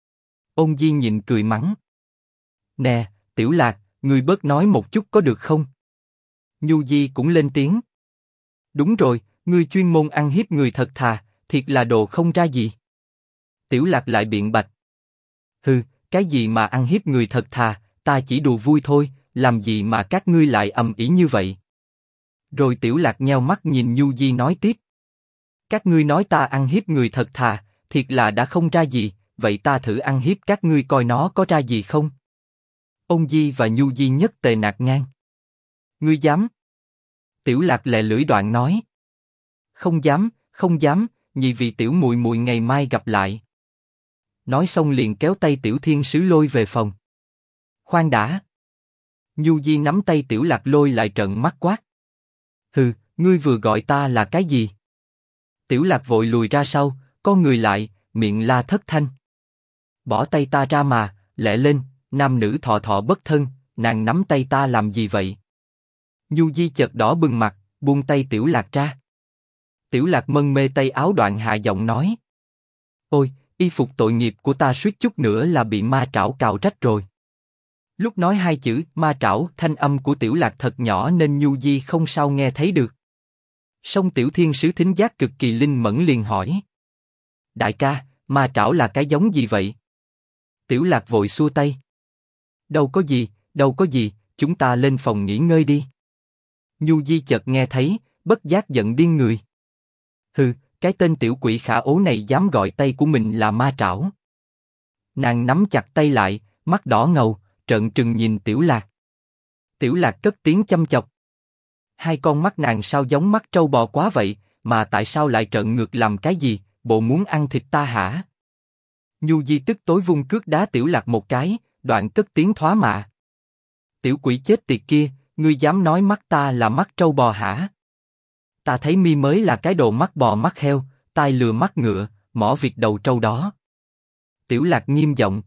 Ôn Di nhìn cười mắng: Nè, Tiểu Lạc, ngươi bớt nói một chút có được không? Nhu Di cũng lên tiếng: Đúng rồi, ngươi chuyên môn ăn hiếp người thật thà, thiệt là đồ không ra gì. Tiểu Lạc lại biện bạch: Hừ, cái gì mà ăn hiếp người thật thà, ta chỉ đùa vui thôi, làm gì mà các ngươi lại ầm ĩ như vậy? Rồi Tiểu Lạc nheo mắt nhìn Nhu Di nói tiếp: Các ngươi nói ta ăn hiếp người thật thà, thiệt là đã không ra gì, vậy ta thử ăn hiếp các ngươi coi nó có ra gì không? Ôn Di và Nhu Di nhất tề nạt ngang: Ngươi dám? Tiểu Lạc lè lưỡi đoạn nói: Không dám, không dám, nhị vị tiểu muội muội ngày mai gặp lại. Nói xong liền kéo tay Tiểu Thiên Sứ lôi về phòng. Khoan đã. Nhu Di nắm tay Tiểu Lạc lôi lại trợn mắt quát: Hừ, ngươi vừa gọi ta là cái gì? Tiểu Lạc vội lùi ra sau, con người lại, miệng la thất thanh: Bỏ tay ta ra mà, lẹ lên, nam nữ thọ thọ bất thân, nàng nắm tay ta làm gì vậy? Nhu Di chợt đỏ bừng mặt, buông tay Tiểu Lạc ra. Tiểu Lạc mân mê tay áo đoạn hạ giọng nói: Ôi, y phục tội nghiệp của ta suýt chút nữa là bị ma trảo cào rách rồi. Lúc nói hai chữ ma trảo, thanh âm của Tiểu Lạc thật nhỏ nên Nhu Di không sao nghe thấy được. Song Tiểu Thiên Sứ thính giác cực kỳ linh mẫn liền hỏi: Đại ca, ma trảo là cái giống gì vậy? Tiểu Lạc vội xua tay: Đâu có gì, đâu có gì, chúng ta lên phòng nghỉ ngơi đi. Nhu Di chợt nghe thấy, bất giác giận điên người. Hừ, cái tên tiểu quỷ khả ố này dám gọi tay của mình là ma trảo. Nàng nắm chặt tay lại, mắt đỏ ngầu, trợn trừng nhìn Tiểu Lạc. Tiểu Lạc cất tiếng chăm chọc: Hai con mắt nàng sao giống mắt trâu bò quá vậy, mà tại sao lại trợn ngược làm cái gì, bộ muốn ăn thịt ta hả? Nhu Di tức tối vung cước đá Tiểu Lạc một cái, đoạn cất tiếng thóa mạ: Tiểu quỷ chết tiệt kia, ngươi dám nói mắt ta là mắt trâu bò hả? Ta thấy mi mới là cái đồ mắt bò mắt heo, tai lừa mắt ngựa, mỏ vịt đầu trâu đó. Tiểu Lạc nghiêm giọng: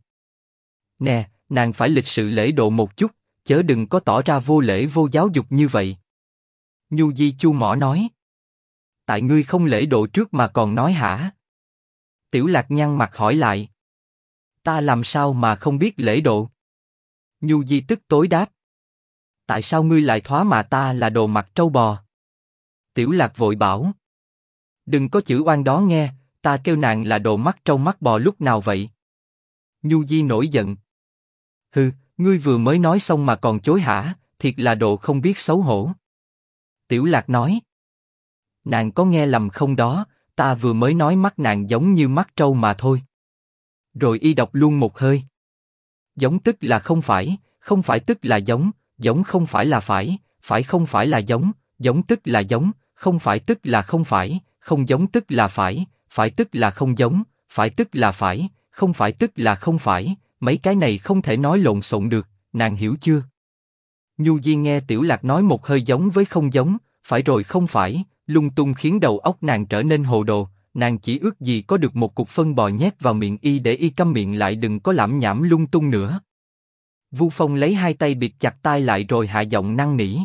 Nè, nàng phải lịch sự lễ độ một chút, chớ đừng có tỏ ra vô lễ vô giáo dục như vậy. Nhu Di chu mỏ nói: Tại ngươi không lễ độ trước mà còn nói hả? Tiểu Lạc nhăn mặt hỏi lại: Ta làm sao mà không biết lễ độ? Nhu Di tức tối đáp: Tại sao ngươi lại thóa mà ta là đồ mặt trâu bò? Tiểu Lạc vội bảo: Đừng có chữ oan đó nghe, ta kêu nàng là đồ mắt trâu mắt bò lúc nào vậy? Nhu Di nổi giận: Hừ, ngươi vừa mới nói xong mà còn chối hả? Thiệt là đồ không biết xấu hổ. Tiểu Lạc nói: Nàng có nghe lầm không đó, ta vừa mới nói mắt nàng giống như mắt trâu mà thôi. Rồi y đọc luôn một hơi: Giống tức là không phải tức là giống, giống không phải là phải không phải là giống, giống tức là giống, không phải tức là không giống tức là phải tức là không giống, phải tức là phải, không phải tức là không phải, mấy cái này không thể nói lộn xộn được, nàng hiểu chưa? Nhu Di nghe Tiểu Lạc nói một hơi giống với không giống, phải rồi không phải, lung tung khiến đầu óc nàng trở nên hồ đồ, nàng chỉ ước gì có được một cục phân bò nhét vào miệng y để y câm miệng lại đừng có lảm nhảm lung tung nữa. Vu Phong lấy hai tay bịt chặt tai lại rồi hạ giọng năn nỉ: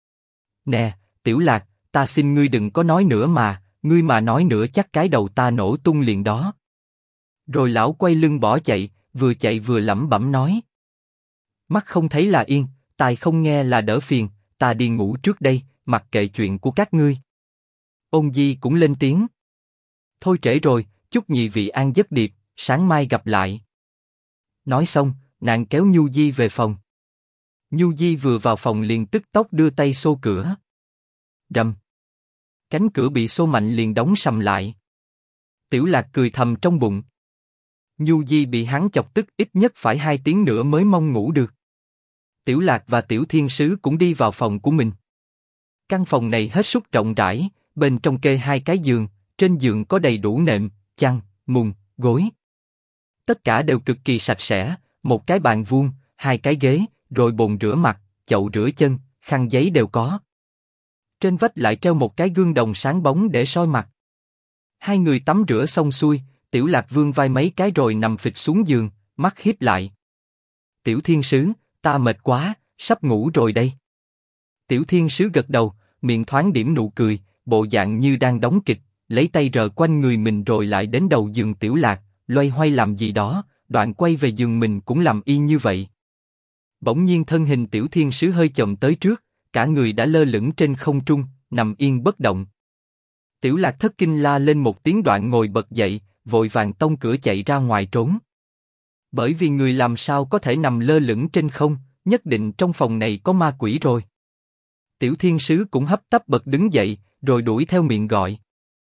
Nè, Tiểu Lạc, ta xin ngươi đừng có nói nữa mà, ngươi mà nói nữa chắc cái đầu ta nổ tung liền đó. Rồi lão quay lưng bỏ chạy vừa lẩm bẩm nói: Mắt không thấy là yên, tai không nghe là đỡ phiền, ta đi ngủ trước đây, mặc kệ chuyện của các ngươi. Ôn Di cũng lên tiếng: Thôi trễ rồi, chúc nhị vị an giấc điệp, sáng mai gặp lại. Nói xong, nàng kéo Nhu Di về phòng. Nhu Di vừa vào phòng liền tức tốc đưa tay xô cửa. Rầm. Cánh cửa bị xô mạnh liền đóng sầm lại. Tiểu Lạc cười thầm trong bụng. Nhu Di bị hắn chọc tức ít nhất phải 2 tiếng nữa mới mong ngủ được. Tiểu Lạc và Tiểu Thiên Sứ cũng đi vào phòng của mình. Căn phòng này hết sức rộng rãi, bên trong kê 2 cái giường, trên giường có đầy đủ nệm, chăn, mùng, gối. Tất cả đều cực kỳ sạch sẽ, một cái bàn vuông, 2 cái ghế, rồi bồn rửa mặt, chậu rửa chân, khăn giấy đều có. Trên vách lại treo một cái gương đồng sáng bóng để soi mặt. Hai người tắm rửa xong xuôi, Tiểu Lạc vươn vai mấy cái rồi nằm phịch xuống giường, mắt híp lại. Tiểu Thiên Sứ, ta mệt quá, sắp ngủ rồi đây. Tiểu Thiên Sứ gật đầu, miệng thoáng điểm nụ cười, bộ dạng như đang đóng kịch, lấy tay rờ quanh người mình rồi lại đến đầu giường Tiểu Lạc, loay hoay làm gì đó, đoạn quay về giường mình cũng làm y như vậy. Bỗng nhiên thân hình Tiểu Thiên Sứ hơi chồm tới trước, cả người đã lơ lửng trên không trung, nằm yên bất động. Tiểu Lạc thất kinh la lên một tiếng đoạn ngồi bật dậy, vội vàng tông cửa chạy ra ngoài trốn. Bởi vì người làm sao có thể nằm lơ lửng trên không, nhất định trong phòng này có ma quỷ rồi. Tiểu Thiên Sứ cũng hấp tấp bật đứng dậy, rồi đuổi theo miệng gọi: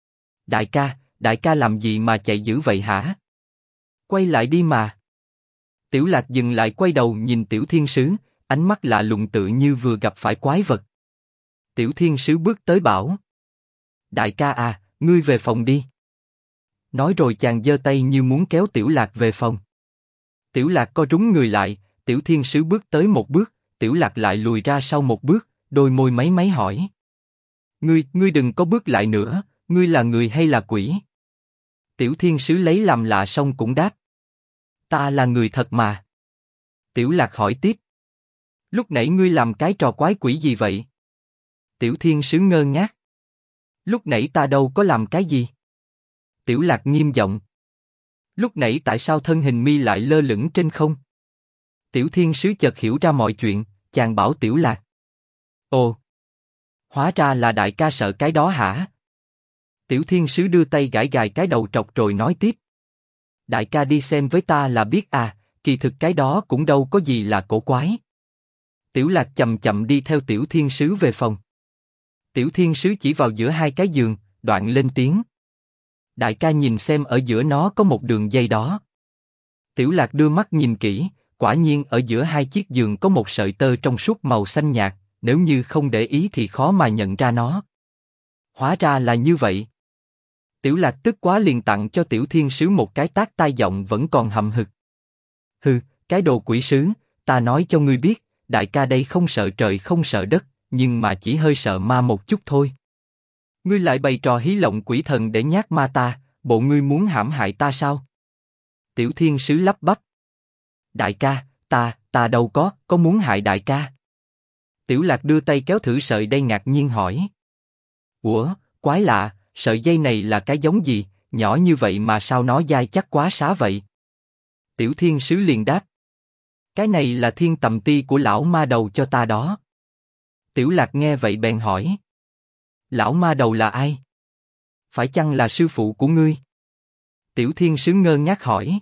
đại ca làm gì mà chạy dữ vậy hả? Quay lại đi mà. Tiểu Lạc dừng lại quay đầu nhìn Tiểu Thiên Sứ, ánh mắt lạ lùng tự như vừa gặp phải quái vật. Tiểu Thiên Sứ bước tới bảo: Đại ca à, ngươi về phòng đi. Nói rồi chàng giơ tay như muốn kéo Tiểu Lạc về phòng. Tiểu Lạc co rúm người lại, Tiểu Thiên Sứ bước tới một bước, Tiểu Lạc lại lùi ra sau một bước, đôi môi máy máy hỏi: Ngươi đừng có bước lại nữa, ngươi là người hay là quỷ? Tiểu Thiên Sứ lấy làm lạ xong cũng đáp: Ta là người thật mà. Tiểu Lạc hỏi tiếp: Lúc nãy ngươi làm cái trò quái quỷ gì vậy? Tiểu Thiên Sứ ngơ ngác: Lúc nãy ta đâu có làm cái gì? Tiểu Lạc nghiêm giọng: Lúc nãy tại sao thân hình mi lại lơ lửng trên không? Tiểu thiên sứ chợt hiểu ra mọi chuyện, chàng bảo Tiểu Lạc. Ồ, hóa ra là đại ca sợ cái đó hả? Tiểu thiên sứ đưa tay gãi gãi cái đầu trọc rồi nói tiếp. Đại ca đi xem với ta là biết à, kỳ thực cái đó cũng đâu có gì là cổ quái. Tiểu Lạc chậm chậm đi theo tiểu thiên sứ về phòng. Tiểu thiên sứ chỉ vào giữa hai cái giường, đoạn lên tiếng. Đại ca nhìn xem ở giữa nó có một đường dây đó. Tiểu Lạc đưa mắt nhìn kỹ, quả nhiên ở giữa hai chiếc giường có một sợi tơ trong suốt màu xanh nhạt, nếu như không để ý thì khó mà nhận ra nó. Hóa ra là như vậy. Tiểu Lạc tức quá liền tặng cho tiểu thiên sứ một cái tát tai giọng vẫn còn hậm hực. Hừ, cái đồ quỷ sứ, ta nói cho ngươi biết, đại ca đây không sợ trời không sợ đất, nhưng mà chỉ hơi sợ ma một chút thôi. Ngươi lại bày trò hí lộng quỷ thần để nhát ma ta, bộ ngươi muốn hãm hại ta sao? Tiểu thiên sứ lắp bắp. Đại ca, ta đâu có muốn hại đại ca. Tiểu Lạc đưa tay kéo thử sợi dây ngạc nhiên hỏi. Ủa, quái lạ, sợi dây này là cái giống gì, nhỏ như vậy mà sao nó dai chắc quá xá vậy? Tiểu thiên sứ liền đáp. Cái này là thiên tầm ti của lão ma đầu cho ta đó. Tiểu Lạc nghe vậy bèn hỏi. Lão ma đầu là ai? Phải chăng là sư phụ của ngươi? Tiểu thiên sứ ngơ ngác hỏi.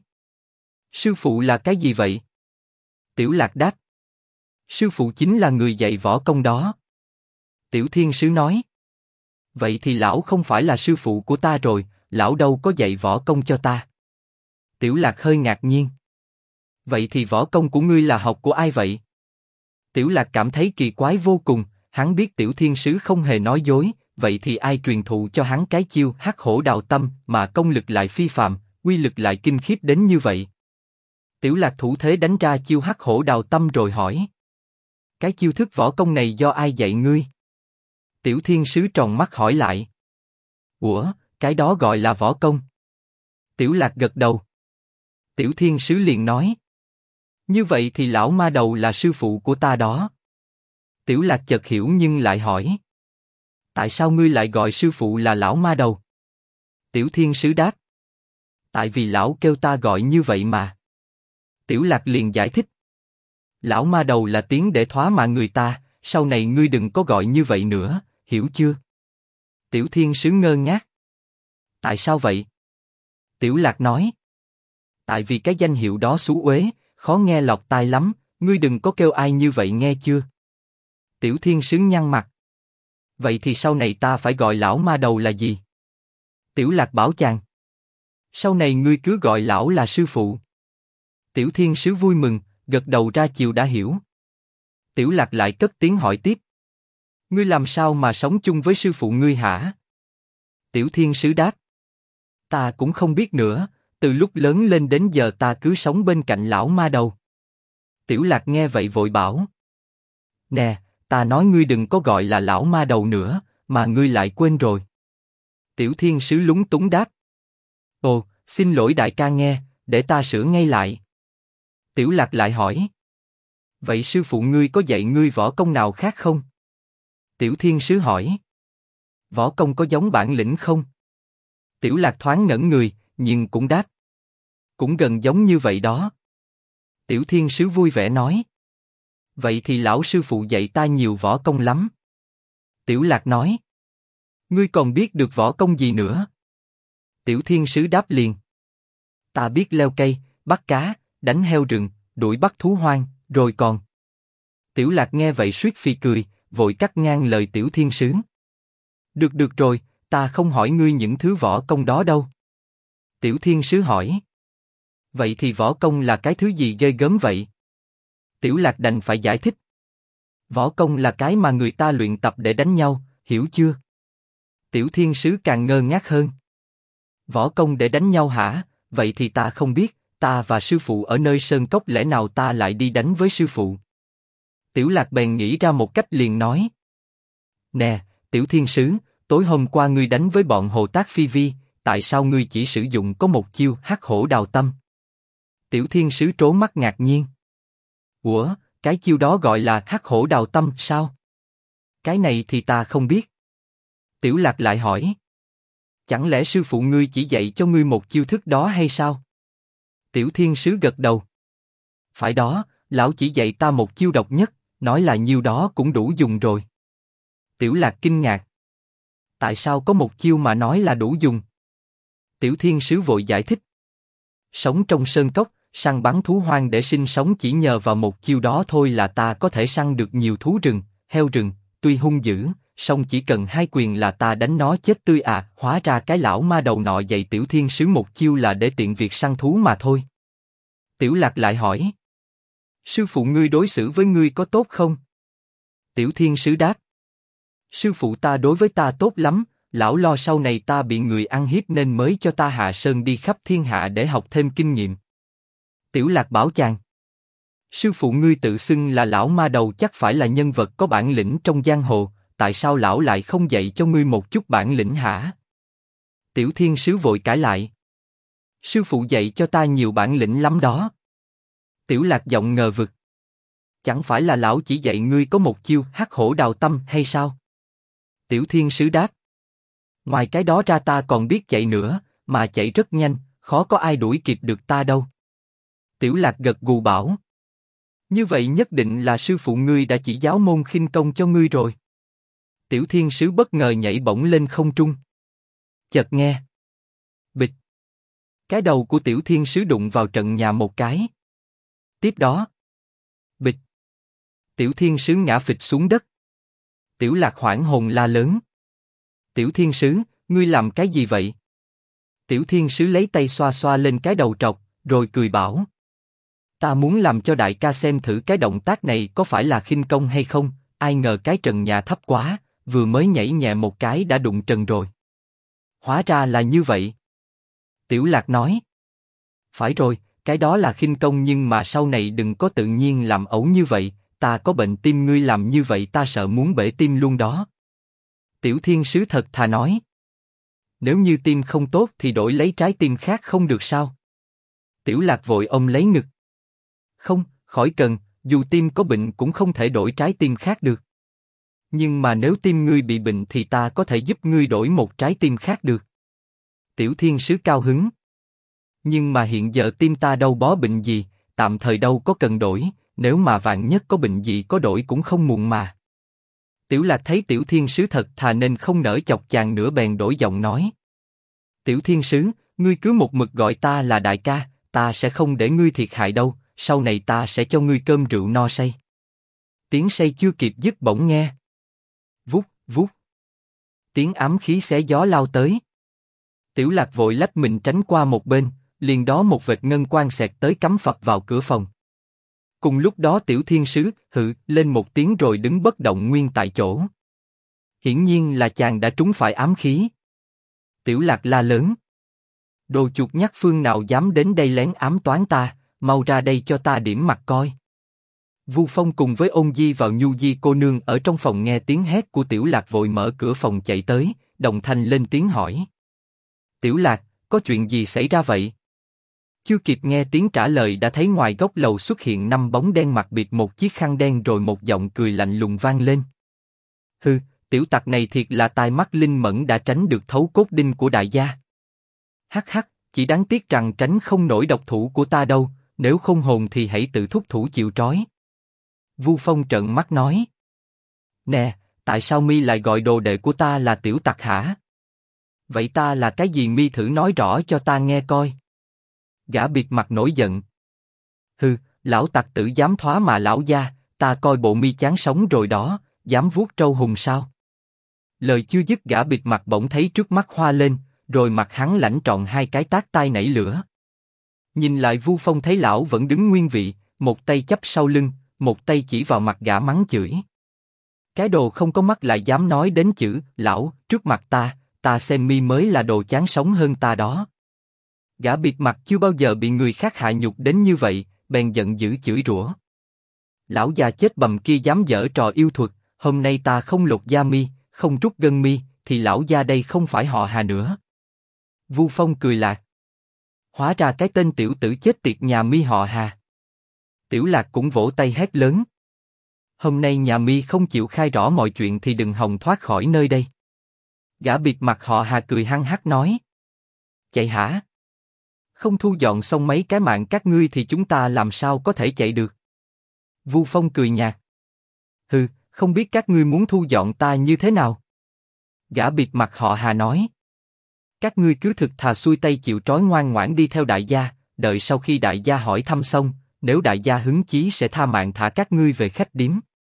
Sư phụ là cái gì vậy? Tiểu Lạc đáp. Sư phụ chính là người dạy võ công đó. Tiểu thiên sứ nói. Vậy thì lão không phải là sư phụ của ta rồi, lão đâu có dạy võ công cho ta. Tiểu Lạc hơi ngạc nhiên. Vậy thì võ công của ngươi là học của ai vậy? Tiểu Lạc cảm thấy kỳ quái vô cùng, hắn biết tiểu thiên sứ không hề nói dối, vậy thì ai truyền thụ cho hắn cái chiêu hắc hổ đào tâm mà công lực lại phi phàm, uy lực lại kinh khiếp đến như vậy? Tiểu Lạc thủ thế đánh ra chiêu hắc hổ đào tâm rồi hỏi. Cái chiêu thức võ công này do ai dạy ngươi? Tiểu thiên sứ tròn mắt hỏi lại. Ủa, cái đó gọi là võ công. Tiểu Lạc gật đầu. Tiểu thiên sứ liền nói. Như vậy thì lão ma đầu là sư phụ của ta đó. Tiểu Lạc chợt hiểu nhưng lại hỏi. Tại sao ngươi lại gọi sư phụ là lão ma đầu? Tiểu thiên sứ đáp. Tại vì lão kêu ta gọi như vậy mà. Tiểu Lạc liền giải thích. Lão ma đầu là tiếng để thóa mạ người ta, sau này ngươi đừng có gọi như vậy nữa, hiểu chưa? Tiểu thiên sứ ngơ ngác. Tại sao vậy? Tiểu Lạc nói. Tại vì cái danh hiệu đó xú uế, khó nghe lọt tai lắm, ngươi đừng có kêu ai như vậy nghe chưa? Tiểu thiên sứ nhăn mặt. Vậy thì sau này ta phải gọi lão ma đầu là gì? Tiểu Lạc bảo chàng. Sau này ngươi cứ gọi lão là sư phụ. Tiểu thiên sứ vui mừng, gật đầu ra chiều đã hiểu. Tiểu Lạc lại cất tiếng hỏi tiếp. Ngươi làm sao mà sống chung với sư phụ ngươi hả? Tiểu thiên sứ đáp. Ta cũng không biết nữa, từ lúc lớn lên đến giờ ta cứ sống bên cạnh lão ma đầu. Tiểu Lạc nghe vậy vội bảo. Nè, ta nói ngươi đừng có gọi là lão ma đầu nữa, mà ngươi lại quên rồi. Tiểu thiên sứ lúng túng đáp. Ồ, xin lỗi đại ca nghe, để ta sửa ngay lại. Tiểu Lạc lại hỏi. Vậy sư phụ ngươi có dạy ngươi võ công nào khác không? Tiểu thiên sứ hỏi. Võ công có giống bản lĩnh không? Tiểu Lạc thoáng ngẩn người, nhưng cũng đáp. Cũng gần giống như vậy đó. Tiểu thiên sứ vui vẻ nói. Vậy thì lão sư phụ dạy ta nhiều võ công lắm. Tiểu Lạc nói. Ngươi còn biết được võ công gì nữa? Tiểu thiên sứ đáp liền. Ta biết leo cây, bắt cá, đánh heo rừng, đuổi bắt thú hoang, rồi còn. Tiểu Lạc nghe vậy suýt phì cười, vội cắt ngang lời tiểu thiên sứ. Được rồi, ta không hỏi ngươi những thứ võ công đó đâu. Tiểu thiên sứ hỏi. Vậy thì võ công là cái thứ gì ghê gớm vậy? Tiểu Lạc đành phải giải thích. Võ công là cái mà người ta luyện tập để đánh nhau, hiểu chưa? Tiểu thiên sứ càng ngơ ngác hơn. Võ công để đánh nhau hả? Vậy thì ta không biết, ta và sư phụ ở nơi sơn cốc lẽ nào ta lại đi đánh với sư phụ? Tiểu Lạc bèn nghĩ ra một cách liền nói. Nè, tiểu thiên sứ, tối hôm qua ngươi đánh với bọn Hồ Tác Phi Vi, tại sao ngươi chỉ sử dụng có một chiêu hắc hổ đào tâm? Tiểu thiên sứ trố mắt ngạc nhiên. Ủa, cái chiêu đó gọi là hắc hổ đào tâm sao? Cái này thì ta không biết. Tiểu Lạc lại hỏi. Chẳng lẽ sư phụ ngươi chỉ dạy cho ngươi một chiêu thức đó hay sao? Tiểu thiên sứ gật đầu. Phải đó, Lão chỉ dạy ta một chiêu độc nhất, nói là nhiêu đó cũng đủ dùng rồi. Tiểu Lạc kinh ngạc. Tại sao có một chiêu mà nói là đủ dùng? Tiểu Thiên Sứ vội giải thích. Sống trong sơn cốc, săn bắn thú hoang để sinh sống chỉ nhờ vào một chiêu đó thôi là ta có thể săn được nhiều thú rừng, heo rừng, tuy hung dữ, song chỉ cần 2 quyền là ta đánh nó chết tươi à. Hóa ra cái lão ma đầu nọ dạy Tiểu Thiên Sứ một chiêu là để tiện việc săn thú mà thôi. Tiểu Lạc lại hỏi. Sư phụ ngươi đối xử với ngươi có tốt không? Tiểu Thiên Sứ đáp. Sư phụ ta đối với ta tốt lắm, lão lo sau này ta bị người ăn hiếp nên mới cho ta hạ sơn đi khắp thiên hạ để học thêm kinh nghiệm. Tiểu Lạc bảo chàng. Sư phụ ngươi tự xưng là lão ma đầu chắc phải là nhân vật có bản lĩnh trong giang hồ, tại sao lão lại không dạy cho ngươi một chút bản lĩnh hả? Tiểu Thiên Sứ vội cãi lại. Sư phụ dạy cho ta nhiều bản lĩnh lắm đó. Tiểu Lạc giọng ngờ vực. Chẳng phải là lão chỉ dạy ngươi có một chiêu hắc hổ đào tâm hay sao? Tiểu Thiên Sứ đáp. Ngoài cái đó ra ta còn biết chạy nữa, mà chạy rất nhanh, khó có ai đuổi kịp được ta đâu. Tiểu Lạc gật gù bảo. Như vậy nhất định là sư phụ ngươi đã chỉ giáo môn khinh công cho ngươi rồi. Tiểu Thiên Sứ bất ngờ nhảy bổng lên không trung. Chợt nghe. Bịch. Cái đầu của Tiểu Thiên Sứ đụng vào trận nhà một cái. Tiếp đó. Bịch. Tiểu Thiên Sứ ngã phịch xuống đất. Tiểu Lạc hoảng hồn la lớn. Tiểu Thiên Sứ, ngươi làm cái gì vậy? Tiểu Thiên Sứ lấy tay xoa xoa lên cái đầu trọc, rồi cười bảo. Ta muốn làm cho đại ca xem thử cái động tác này có phải là khinh công hay không, ai ngờ cái trần nhà thấp quá, vừa mới nhảy nhẹ một cái đã đụng trần rồi. Hóa ra là như vậy. Tiểu Lạc nói. Phải rồi, cái đó là khinh công nhưng mà sau này đừng có tự nhiên làm ẩu như vậy, ta có bệnh tim ngươi làm như vậy ta sợ muốn bể tim luôn đó. Tiểu Thiên Sứ thật thà nói. Nếu như tim không tốt thì đổi lấy trái tim khác không được sao? Tiểu Lạc vội ôm lấy ngực. Không, khỏi cần, dù tim có bệnh cũng không thể đổi trái tim khác được. Nhưng mà nếu tim ngươi bị bệnh thì ta có thể giúp ngươi đổi một trái tim khác được. Tiểu Thiên Sứ cao hứng. Nhưng mà hiện giờ tim ta đâu bó bệnh gì, tạm thời đâu có cần đổi, nếu mà vạn nhất có bệnh gì có đổi cũng không muộn mà. Tiểu Lạc thấy Tiểu Thiên Sứ thật thà nên không nỡ chọc chàng nữa bèn đổi giọng nói. Tiểu Thiên Sứ, ngươi cứ một mực gọi ta là đại ca, ta sẽ không để ngươi thiệt hại đâu, sau này ta sẽ cho ngươi cơm rượu no say. Tiếng say chưa kịp dứt bỗng nghe. Vút, vút. Tiếng ám khí xé gió lao tới. Tiểu Lạc vội lách mình tránh qua một bên, liền đó một vệt ngân quang xẹt tới cắm phập vào cửa phòng. Cùng lúc đó Tiểu Thiên Sứ hự lên một tiếng rồi đứng bất động nguyên tại chỗ. Hiển nhiên là chàng đã trúng phải ám khí. Tiểu Lạc la lớn. Đồ chuột nhắt phương nào dám đến đây lén ám toán ta, mau ra đây cho ta điểm mặt coi. Vu Phong cùng với Ôn Di vào Nhu Di cô nương ở trong phòng nghe tiếng hét của Tiểu Lạc vội mở cửa phòng chạy tới, đồng thanh lên tiếng hỏi. Tiểu Lạc, có chuyện gì xảy ra vậy? Chưa kịp nghe tiếng trả lời đã thấy ngoài góc lầu xuất hiện 5 bóng đen mặc bịt một chiếc khăn đen rồi một giọng cười lạnh lùng vang lên. Hừ, tiểu tặc này thiệt là tai mắt linh mẫn đã tránh được thấu cốt đinh của đại gia. Hắc hắc, chỉ đáng tiếc rằng tránh không nổi độc thủ của ta đâu, nếu không hồn thì hãy tự thúc thủ chịu trói. Vu Phong trợn mắt nói. Nè, tại sao mi lại gọi đồ đệ của ta là tiểu tặc hả? Vậy ta là cái gì mi thử nói rõ cho ta nghe coi. Gã bịt mặt nổi giận. Hừ, lão tặc tử dám thoá mà lão gia, ta coi bộ mi chán sống rồi đó, dám vuốt trâu hùng sao? Lời chưa dứt gã bịt mặt bỗng thấy trước mắt hoa lên, rồi mặt hắn lãnh trọn 2 cái tát tai nảy lửa. Nhìn lại Vu Phong thấy lão vẫn đứng nguyên vị, một tay chắp sau lưng, một tay chỉ vào mặt gã mắng chửi. Cái đồ không có mắt lại dám nói đến chữ lão trước mặt ta xem mi mới là đồ chán sống hơn ta đó. Gã bịt mặt chưa bao giờ bị người khác hạ nhục đến như vậy, bèn giận dữ chửi rủa. Lão già chết bầm kia dám giở trò yêu thuật, hôm nay ta không lột da mi, không trút gân mi, thì lão gia đây không phải họ Hà nữa. Vu Phong cười lạc. Hóa ra cái tên tiểu tử chết tiệt nhà mi họ Hà. Tiểu Lạc cũng vỗ tay hét lớn. Hôm nay nhà mi không chịu khai rõ mọi chuyện thì đừng hòng thoát khỏi nơi đây. Gã bịt mặt họ Hà cười hăng hắc nói. Chạy hả? Không thu dọn xong mấy cái mạng các ngươi thì chúng ta làm sao có thể chạy được? Vu Phong cười nhạt. Hừ, không biết các ngươi muốn thu dọn ta như thế nào? Gã bịt mặt họ Hà nói. Các ngươi cứ thực thà xuôi tay chịu trói ngoan ngoãn đi theo đại gia, đợi sau khi đại gia hỏi thăm xong, nếu đại gia hứng chí sẽ tha mạng thả các ngươi về khách điếm.